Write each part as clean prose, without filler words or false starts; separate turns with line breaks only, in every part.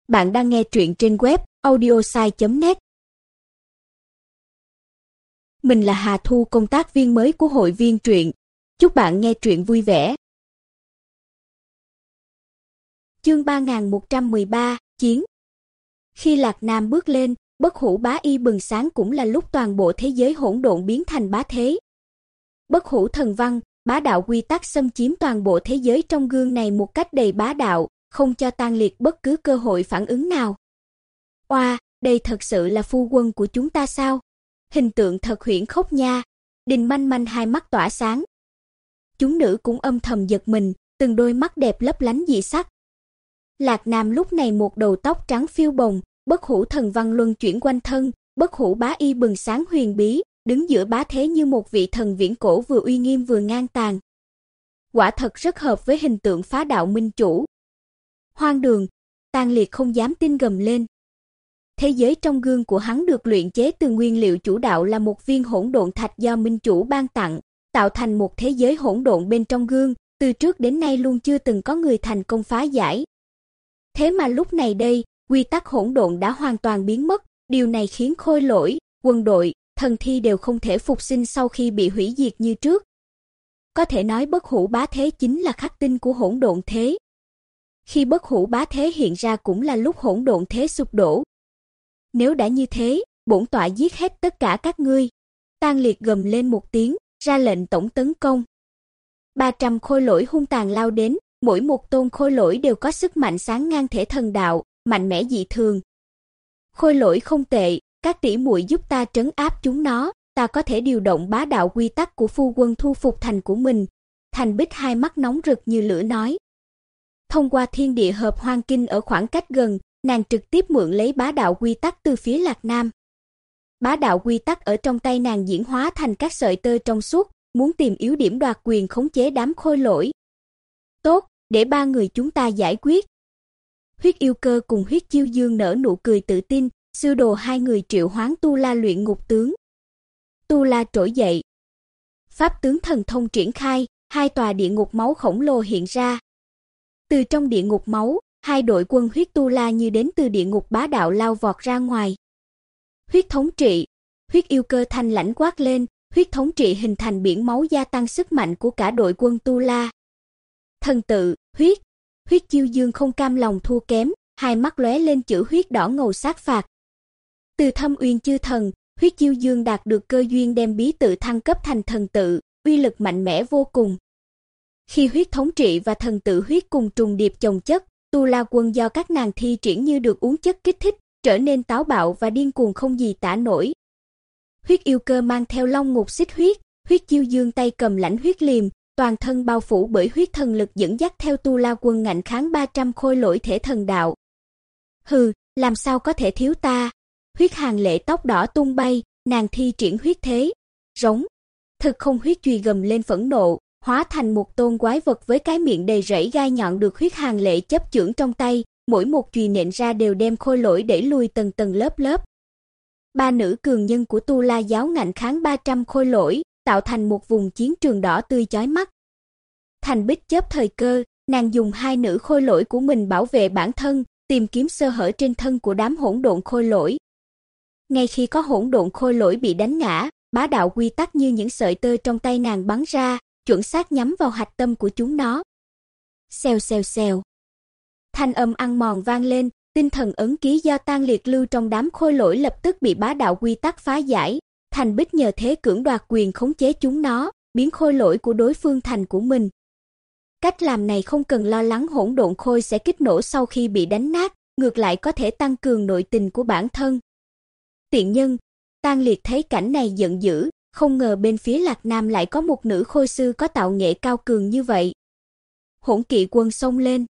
Bạn đang nghe truyện trên web audiosai.net. Mình là Hà Thu, công tác viên mới của hội viên truyện. Chúc bạn nghe truyện vui vẻ. Chương 3113, Chiến. Khi Lạc Nam bước lên, bất hủ bá y bừng sáng cũng là lúc toàn bộ thế giới hỗn độn biến thành bá thế. Bất hủ thần văn, bá đạo quy tắc xâm chiếm toàn bộ thế giới trong gương này một cách đầy bá đạo, không cho Tang Liệt bất cứ cơ hội phản ứng nào. Oa, đây thật sự là phu quân của chúng ta sao? Hình tượng thật huyễn khốc nha. Đình Manh Manh hai mắt tỏa sáng. Chúng nữ cũng âm thầm giật mình, từng đôi mắt đẹp lấp lánh dị sắc. Lạc Nam lúc này một đầu tóc trắng phiêu bồng, bất hủ thần văn luân chuyển quanh thân, bất hủ bá y bừng sáng huyền bí, đứng giữa bá thế như một vị thần viễn cổ vừa uy nghiêm vừa ngang tàn. Quả thật rất hợp với hình tượng phá đạo minh chủ. Hoang đường, Tang Liệt không dám tin gầm lên. Thế giới trong gương của hắn được luyện chế từ nguyên liệu chủ đạo là một viên hỗn độn thạch do minh chủ ban tặng, tạo thành một thế giới hỗn độn bên trong gương, từ trước đến nay luôn chưa từng có người thành công phá giải. Thế mà lúc này đây, quy tắc hỗn độn đã hoàn toàn biến mất, điều này khiến khôi lỗi, quân đội, thần thi đều không thể phục sinh sau khi bị hủy diệt như trước. Có thể nói bất hủ bá thế chính là khắc tinh của hỗn độn thế. Khi bất hủ bá thế hiện ra cũng là lúc hỗn độn thế sụp đổ. Nếu đã như thế, bổn tọa giết hết tất cả các ngươi. Tang Liệt gầm lên một tiếng, ra lệnh tổng tấn công. 300 khôi lỗi hung tàn lao đến, mỗi một tôn khôi lỗi đều có sức mạnh sáng ngang thể thần đạo, mạnh mẽ dị thường. Khôi lỗi không tệ, các tỷ muội giúp ta trấn áp chúng nó, ta có thể điều động bá đạo quy tắc của phu quân thu phục thành của mình. Thành Bích hai mắt nóng rực như lửa nói. Thông qua thiên địa hợp hoang kinh ở khoảng cách gần, nàng trực tiếp mượn lấy bá đạo quy tắc từ phía Lạc Nam. Bá đạo quy tắc ở trong tay nàng diễn hóa thành các sợi tơ trong suốt, muốn tìm yếu điểm đoạt quyền khống chế đám khôi lỗi. Tốt, để ba người chúng ta giải quyết. Huyết Yêu Cơ cùng Huyết Chiêu Dương nở nụ cười tự tin, sư đồ hai người triệu hoán Tu La luyện ngục tướng. Tu La trỗi dậy. Pháp tướng thần thông triển khai, hai tòa địa ngục máu khổng lồ hiện ra. Từ trong địa ngục máu, hai đội quân huyết Tu La như đến từ địa ngục bá đạo lao vọt ra ngoài. Huyết thống trị, Huyết Yêu Cơ thanh lãnh quát lên, huyết thống trị hình thành biển máu gia tăng sức mạnh của cả đội quân Tu La. Thần tự, Huyết Chiêu Dương không cam lòng thua kém, hai mắt lóe lên chữ huyết đỏ ngầu sát phạt. Từ Thâm Uyên chư thần, Huyết Chiêu Dương đạt được cơ duyên đem bí tự thăng cấp thành thần tự, uy lực mạnh mẽ vô cùng. Khi huyết thống trị và thần tự huyết cùng trùng điệp chồng chất, Tu La quân do các nàng thi triển như được uống chất kích thích, trở nên táo bạo và điên cuồng không gì tả nổi. Huyết Yêu Cơ mang theo long ngục xích huyết, Huyết Chiêu Dương tay cầm lãnh huyết liềm, toàn thân bao phủ bởi huyết thần lực dẫn dắt theo Tu La quân ngạnh kháng 300 khôi lỗi thể thần đạo. Hừ, làm sao có thể thiếu ta? Huyết Hàn Lệ tóc đỏ tung bay, nàng thi triển huyết thế, rống. Thực không huyết chùy gầm lên phẫn nộ, hóa thành một tôn quái vật với cái miệng đầy rẫy gai nhọn được Huyết Hàn Lệ chấp chưởng trong tay, mỗi một chùy nện ra đều đem khôi lỗi đẩy lùi tầng tầng lớp lớp. Ba nữ cường nhân của Tu La giáo ngạnh kháng 300 khôi lỗi, tạo thành một vùng chiến trường đỏ tươi chói mắt. Thành Bích chớp thời cơ, nàng dùng hai nữ khôi lỗi của mình bảo vệ bản thân, tìm kiếm sơ hở trên thân của đám hỗn độn khôi lỗi. Ngay khi có hỗn độn khôi lỗi bị đánh ngã, bá đạo quy tắc như những sợi tơ trong tay nàng bắn ra, chuẩn xác nhắm vào hạch tâm của chúng nó. Xèo xèo xèo. Thanh âm ăn mòn vang lên, tinh thần ấn ký do Tang Liệt lưu trong đám khôi lỗi lập tức bị bá đạo quy tắc phá giải. Thành Bích nhờ thế cưỡng đoạt quyền khống chế chúng nó, biến khôi lỗi của đối phương thành của mình. Cách làm này không cần lo lắng hỗn độn khôi sẽ kích nổ sau khi bị đánh nát, ngược lại có thể tăng cường nội tình của bản thân. Tiện nhân, Tang Liệt thấy cảnh này giận dữ, không ngờ bên phía Lạc Nam lại có một nữ khôi sư có tạo nghệ cao cường như vậy. Hỗn Kỵ quân xông lên.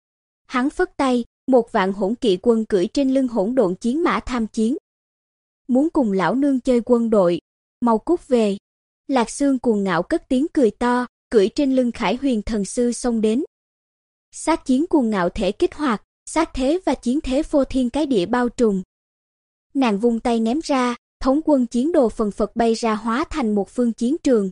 Hắn phất tay, 1.000 hỗn kỵ quân cưỡi trên lưng hỗn độn chiến mã tham chiến. Muốn cùng lão nương chơi quân đội, mau cút về. Lạc Xương cuồng ngạo cất tiếng cười to, cưỡi trên lưng Khải Huyền thần sư xông đến. Sát chiến cuồng ngạo thể kích hoạt, sát thế và chiến thế phô thiên cái địa bao trùm. Nàng vung tay ném ra, thống quân chiến đồ phần phật bay ra hóa thành một phương chiến trường.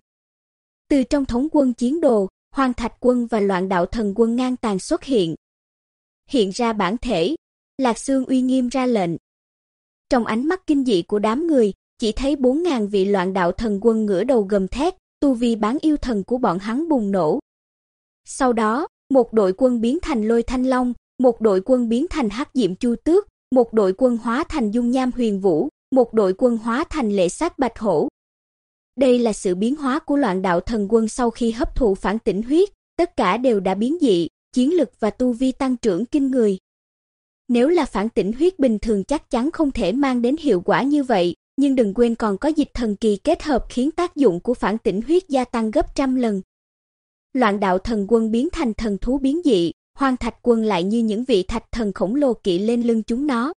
Từ trong thống quân chiến đồ, Hoang Thạch quân và Loạn Đạo thần quân ngang tàn xuất hiện. Hiện ra bản thể, Lạc Xương uy nghiêm ra lệnh. Trong ánh mắt kinh dị của đám người, chỉ thấy 4.000 vị loạn đạo thần quân ngửa đầu gầm thét, tu vi bán yêu thần của bọn hắn bùng nổ. Sau đó, một đội quân biến thành Lôi Thanh Long, một đội quân biến thành Hắc Diệm Chu Tước, một đội quân hóa thành Dung Nham Huyền Vũ, một đội quân hóa thành Lệ Sát Bạch Hổ. Đây là sự biến hóa của loạn đạo thần quân sau khi hấp thụ phản tỉnh huyết, tất cả đều đã biến dị, chiến lực và tu vi tăng trưởng kinh người. Nếu là phản tỉnh huyết bình thường chắc chắn không thể mang đến hiệu quả như vậy, nhưng đừng quên còn có dịch thần kỳ kết hợp khiến tác dụng của phản tỉnh huyết gia tăng gấp trăm lần. Loạn đạo thần quân biến thành thần thú biến dị, Hoang Thạch quân lại như những vị thạch thần khổng lồ kỵ lên lưng chúng nó.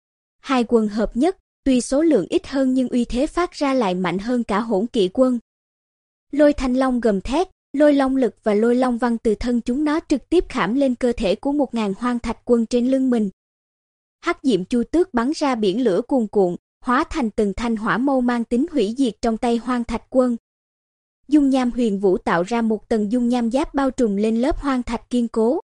Hai quân hợp nhất, tuy số lượng ít hơn nhưng uy thế phát ra lại mạnh hơn cả Hỗn Kỵ quân. Lôi Thanh Long gầm thét, lôi long lực và lôi long văn từ thân chúng nó trực tiếp khảm lên cơ thể của 1.000 Hoang Thạch quân trên lưng mình. Hắc Diệm Chu Tước bắn ra biển lửa cuồn cuộn, hóa thành từng thanh hỏa mâu mang tính hủy diệt trong tay Hoang Thạch quân. Dung Nham Huyền Vũ tạo ra một tầng dung nham giáp bao trùm lên lớp hoang thạch kiên cố.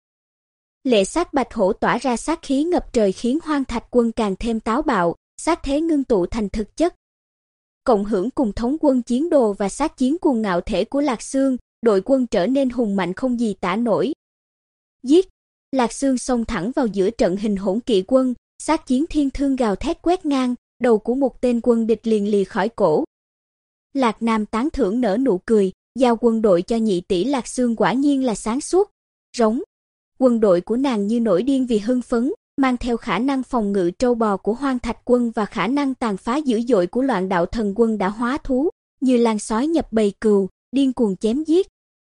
Lệ Sát Bạch Hổ tỏa ra sát khí ngập trời khiến Hoang Thạch quân càng thêm táo bạo, sát thế ngưng tụ thành thực chất. Cộng hưởng cùng thống quân chiến đồ và sát chiến cuồng ngạo thể của Lạc Xương, đội quân trở nên hùng mạnh không gì tả nổi. Giết! Lạc Xương xông thẳng vào giữa trận hình Hỗn Kỵ quân, sát chiến thiên thương gào thét quét ngang, đầu của một tên quân địch liền lìa khỏi cổ. Lạc Nam tán thưởng nở nụ cười, giao quân đội cho nhị tỷ Lạc Xương quả nhiên là sáng suốt. Rống. Quân đội của nàng như nổi điên vì hưng phấn, mang theo khả năng phòng ngự trâu bò của Hoang Thạch quân và khả năng tàn phá dữ dội của loạn đạo thần quân đã hóa thú, như lan sói nhập bầy cừu, điên cuồng chém giết.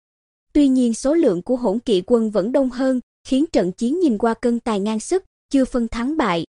Tuy nhiên số lượng của Hỗn Kỵ quân vẫn đông hơn, khiến trận chiến nhìn qua cân tài ngang sức, chưa phân thắng bại.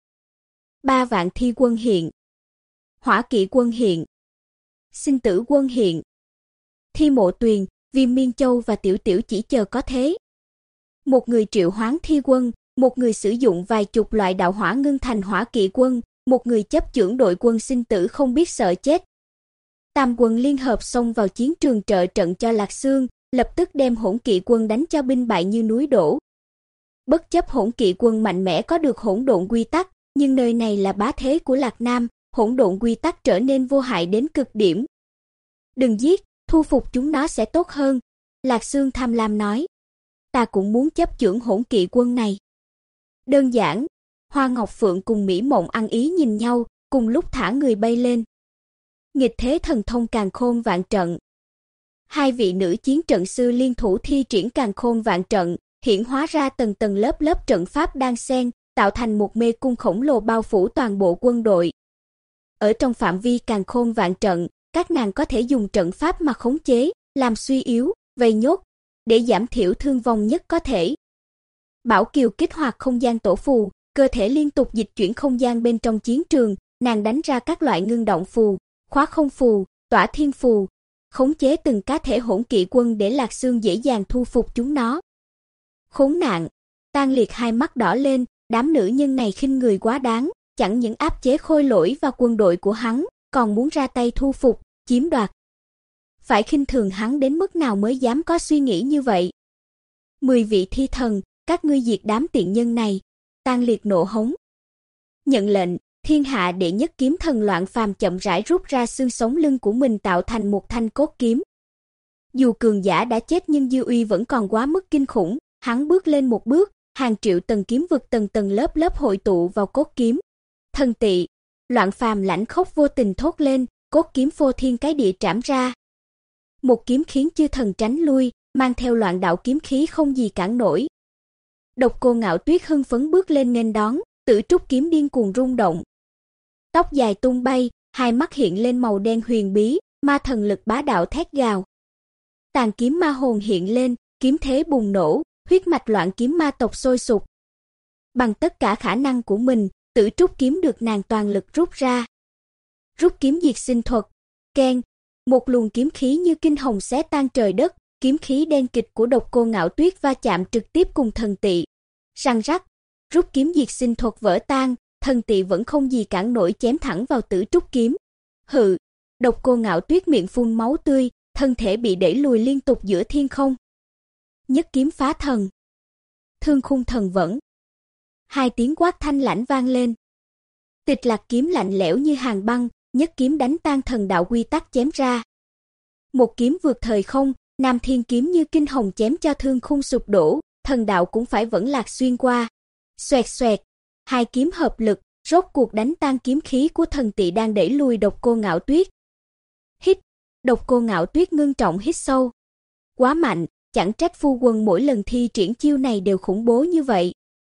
3 vạn thi quân hiện. Hỏa Kỵ quân hiện. Sinh tử quân hiện. Thi Mộ Tuyền, Viêm Miên Châu và Tiểu Tiểu chỉ chờ có thế. Một người triệu hoán thi quân, một người sử dụng vài chục loại đạo hỏa ngưng thành Hỏa Kỵ quân, một người chấp chưởng đội quân sinh tử không biết sợ chết. Tam quân liên hợp xông vào chiến trường trợ trận cho Lạc Xương, lập tức đem Hỗn Kỵ quân đánh cho binh bại như núi đổ. Bất chấp Hỗn Kỵ quân mạnh mẽ có được hỗn độn quy tắc, nhưng nơi này là bá thế của Lạc Nam, hỗn độn quy tắc trở nên vô hại đến cực điểm. Đừng giết, thu phục chúng nó sẽ tốt hơn, Lạc Xương tham lam nói. Ta cũng muốn chấp chưởng Hỗn Kỵ quân này. Đơn giản, Hoa Ngọc Phượng cùng Mỹ Mộng ăn ý nhìn nhau, cùng lúc thả người bay lên. Nghịch thế thần thông Càn Khôn Vạn Trận. Hai vị nữ chiến trận sư liên thủ thi triển Càn Khôn Vạn Trận, hiển hóa ra tầng tầng lớp lớp trận pháp đan xen, tạo thành một mê cung khổng lồ bao phủ toàn bộ quân đội. Ở trong phạm vi Càn Khôn Vạn Trận, các nàng có thể dùng trận pháp mà khống chế, làm suy yếu, vây nhốt, để giảm thiểu thương vong nhất có thể. Bảo Kiều kích hoạt không gian tổ phù, cơ thể liên tục dịch chuyển không gian bên trong chiến trường, nàng đánh ra các loại ngưng động phù, khóa không phù, tỏa thiên phù, khống chế từng cá thể Hỗn Kỵ quân để Lạc Xương dễ dàng thu phục chúng nó. Khốn nạn! Tang Liệt hai mắt đỏ lên, đám nữ nhân này khinh người quá đáng, chẳng những áp chế Khôi Lỗi và quân đội của hắn, còn muốn ra tay thu phục, chiếm đoạt. Phải khinh thường hắn đến mức nào mới dám có suy nghĩ như vậy? 10 vị thi thần, các ngươi diệt đám tiện nhân này, Tang Liệt nộ hống. Nhận lệnh, thiên hạ đệ nhất kiếm thần Loạn Phàm chậm rãi rút ra xương sống lưng của mình tạo thành một thanh cốt kiếm. Dù cường giả đã chết nhưng dư uy vẫn còn quá mức kinh khủng, hắn bước lên một bước, hàng triệu tầng kiếm vực tầng tầng lớp lớp hội tụ vào cốt kiếm. Thần tị, Loạn Phàm lãnh khốc vô tình thốt lên, cốt kiếm phô thiên cái địa trảm ra. Một kiếm khiến chư thần tránh lui, mang theo loạn đạo kiếm khí không gì cản nổi. Độc Cô Ngạo Tuyết hưng phấn bước lên nghênh đón, Tử Trúc kiếm điên cuồng rung động. Tóc dài tung bay, hai mắt hiện lên màu đen huyền bí, ma thần lực bá đạo thét gào. Tàn kiếm ma hồn hiện lên, kiếm thế bùng nổ, huyết mạch loạn kiếm ma tộc sôi sục. Bằng tất cả khả năng của mình, Tử Trúc kiếm được nàng toàn lực rút ra. Rút kiếm diệt sinh thuật, keng, một luồng kiếm khí như kinh hồng xé tan trời đất, kiếm khí đen kịch của Độc Cô Ngạo Tuyết va chạm trực tiếp cùng thần tị. Răng rắc, rút kiếm diệt sinh thuật vỡ tan, thần tị vẫn không gì cản nổi chém thẳng vào Tử Trúc kiếm. Hự, Độc Cô Ngạo Tuyết miệng phun máu tươi, thân thể bị đẩy lùi liên tục giữa thiên không. Nhất kiếm phá thần. Thương khung thần vẫn. Hai tiếng quát thanh lãnh vang lên. Tịch Lạc kiếm lạnh lẽo như hàn băng, nhất kiếm đánh tan thần đạo quy tắc chém ra. Một kiếm vượt thời không, Nam Thiên kiếm như kinh hồng chém cho thương khung sụp đổ, thần đạo cũng phải vẫn lạc xuyên qua. Xoẹt xoẹt, hai kiếm hợp lực, rốt cuộc đánh tan kiếm khí của thần tị đang đẩy lùi Độc Cô Ngạo Tuyết. Hít, Độc Cô Ngạo Tuyết ngưng trọng hít sâu. Quá mạnh, chẳng trách phu quân mỗi lần thi triển chiêu này đều khủng bố như vậy.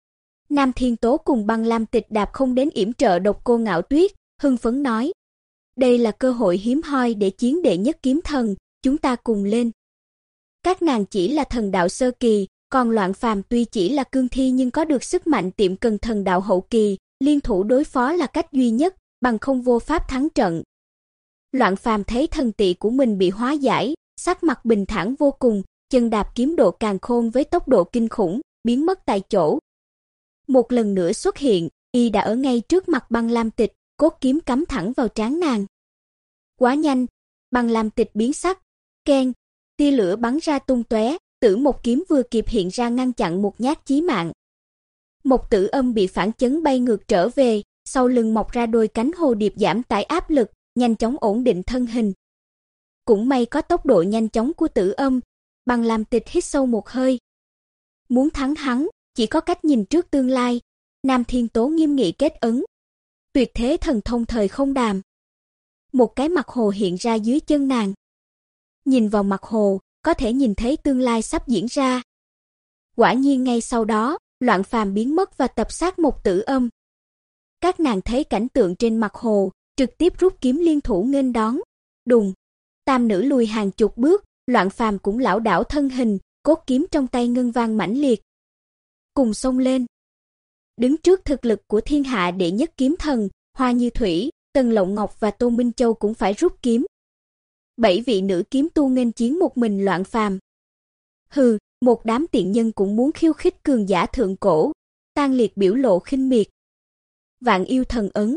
Nam Thiên Tố cùng Băng Lam Tịch Đạp không đến yểm trợ Độc Cô Ngạo Tuyết, hưng phấn nói: "Đây là cơ hội hiếm hoi để chiến đệ nhất kiếm thần, chúng ta cùng lên." Các nàng chỉ là thần đạo sơ kỳ, còn Loạn Phàm tuy chỉ là cương thi nhưng có được sức mạnh tiệm cần thần đạo hậu kỳ, liên thủ đối phó là cách duy nhất, bằng không vô pháp thắng trận. Loạn Phàm thấy thần tị của mình bị hóa giải, sắc mặt bình thản vô cùng, chân đạp kiếm độ càn khôn với tốc độ kinh khủng, biến mất tại chỗ. Một lần nữa xuất hiện, y đã ở ngay trước mặt Băng Lam Tịch, cốt kiếm cắm thẳng vào trán nàng. Quá nhanh, Băng Lam Tịch biến sắc, keng, tia lửa bắn ra tung tóe, Tử Một kiếm vừa kịp hiện ra ngăn chặn một nhát chí mạng. Một Tử Âm bị phản chấn bay ngược trở về, sau lưng mọc ra đôi cánh hồ điệp giảm tải áp lực, nhanh chóng ổn định thân hình. Cũng may có tốc độ nhanh chóng của Tử Âm, Băng Lam Tịch hít sâu một hơi. Muốn thắng hắn, chỉ có cách nhìn trước tương lai. Nam Thiên Tố nghiêm nghị kết ấn. Tuyệt thế thần thông thời không đàm. Một cái mặt hồ hiện ra dưới chân nàng. Nhìn vào mặt hồ, có thể nhìn thấy tương lai sắp diễn ra. Quả nhiên ngay sau đó, Loạn Phàm biến mất và tập sát một Tử Âm. Các nàng thấy cảnh tượng trên mặt hồ, trực tiếp rút kiếm liên thủ nghênh đón. Đùng, tam nữ lùi hàng chục bước, Loạn Phàm cũng lảo đảo thân hình, cốt kiếm trong tay ngân vang mãnh liệt. Cùng xông lên. Đứng trước thực lực của thiên hạ đệ nhất kiếm thần, Hoa Như Thủy, Tần Lộng Ngọc và Tôn Minh Châu cũng phải rút kiếm. 7 vị nữ kiếm tu nghênh chiến một mình Loạn Phàm. Hừ, một đám tiện nhân cũng muốn khiêu khích cường giả thượng cổ. Tang Liệt biểu lộ khinh miệt. Vạn Yêu thần ấn.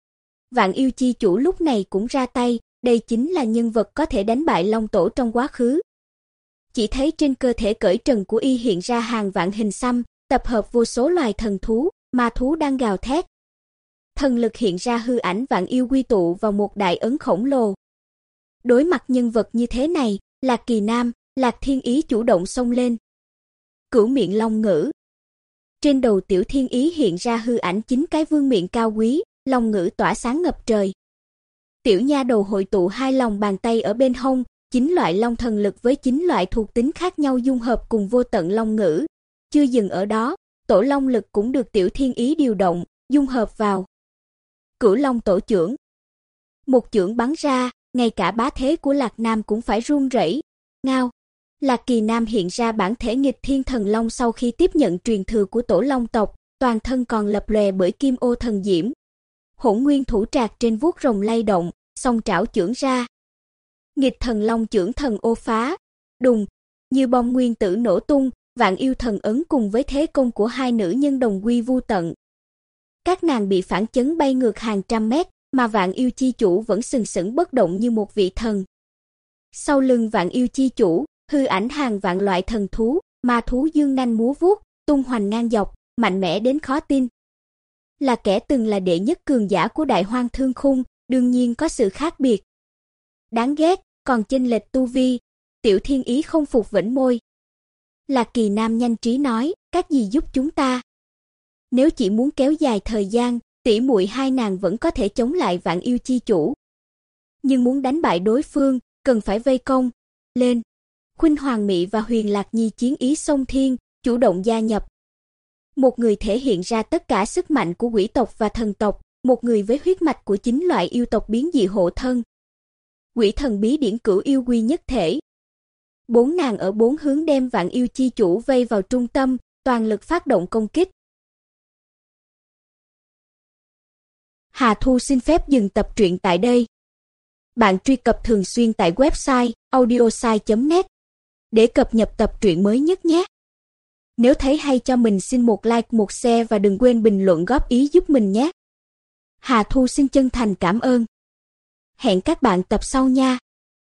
Vạn Yêu chi chủ lúc này cũng ra tay, đây chính là nhân vật có thể đánh bại Long Tổ trong quá khứ. Chỉ thấy trên cơ thể cởi trần của y hiện ra hàng vạn hình xăm, tập hợp vô số loài thần thú, ma thú đang gào thét. Thần lực hiện ra hư ảnh Vạn Yêu quy tụ vào một đại ấn khổng lồ. Đối mặt nhân vật như thế này, Lạc Kỳ Nam, Lạc Thiên Ý chủ động xông lên. Cửu miệng long ngữ. Trên đầu Tiểu Thiên Ý hiện ra hư ảnh 9 cái vương miệng cao quý, long ngữ tỏa sáng ngập trời. Tiểu nha đầu hội tụ hai lòng bàn tay ở bên hông, 9 loại long thần lực với 9 loại thuộc tính khác nhau dung hợp cùng vô tận long ngữ. Chưa dừng ở đó, tổ long lực cũng được Tiểu Thiên Ý điều động, dung hợp vào. Cửu long tổ chưởng. Một chưởng bắn ra, ngay cả bá thế của Lạc Nam cũng phải run rẩy. Ngao. Lạc Kỳ Nam hiện ra bản thể nghịch thiên thần long sau khi tiếp nhận truyền thừa của tổ long tộc, toàn thân còn lập lòe bởi kim ô thần diễm. Hỗn nguyên thủ trạc trên vuốt rồng lay động, song trảo chưởng ra. Nghịch thần long chưởng thần ô phá. Đùng, như bom nguyên tử nổ tung, Vạn Yêu thần ấn cùng với thế công của hai nữ nhân đồng quy vu tận. Các nàng bị phản chấn bay ngược hàng trăm mét, mà Vạn Yêu chi chủ vẫn sừng sững bất động như một vị thần. Sau lưng Vạn Yêu chi chủ, hư ảnh hàng vạn loại thần thú, ma thú dương nanh múa vuốt, tung hoành ngang dọc, mạnh mẽ đến khó tin. Là kẻ từng là đệ nhất cường giả của Đại Hoang Thương Khung, đương nhiên có sự khác biệt. Đáng ghét, còn chênh lệch tu vi. Tiểu Thiên Ý không phục vĩnh môi. Lạc Kỳ Nam nhanh trí nói, các gì giúp chúng ta? Nếu chỉ muốn kéo dài thời gian, tỷ muội hai nàng vẫn có thể chống lại Vạn Yêu chi chủ. Nhưng muốn đánh bại đối phương, cần phải vây công. Lên. Khuynh Hoàng Mị và Huyền Lạc Nhi chiến ý xông thiên, chủ động gia nhập. Một người thể hiện ra tất cả sức mạnh của quỷ tộc và thần tộc, một người với huyết mạch của 9 loại yêu tộc biến dị hộ thân. Quỷ thần bí điển cửu yêu quy nhất thể. 4 nàng ở 4 hướng đem Vạn Yêu chi chủ vây vào trung tâm, toàn lực phát động công kích. Hà Thu xin phép dừng tập truyện tại đây. Bạn truy cập thường xuyên tại website audiosai.net để cập nhật tập truyện mới nhất nhé. Nếu thấy hay cho mình xin một like, một share và đừng quên bình luận góp ý giúp mình nhé. Hà Thu xin chân thành cảm ơn. Hẹn các bạn tập sau nha.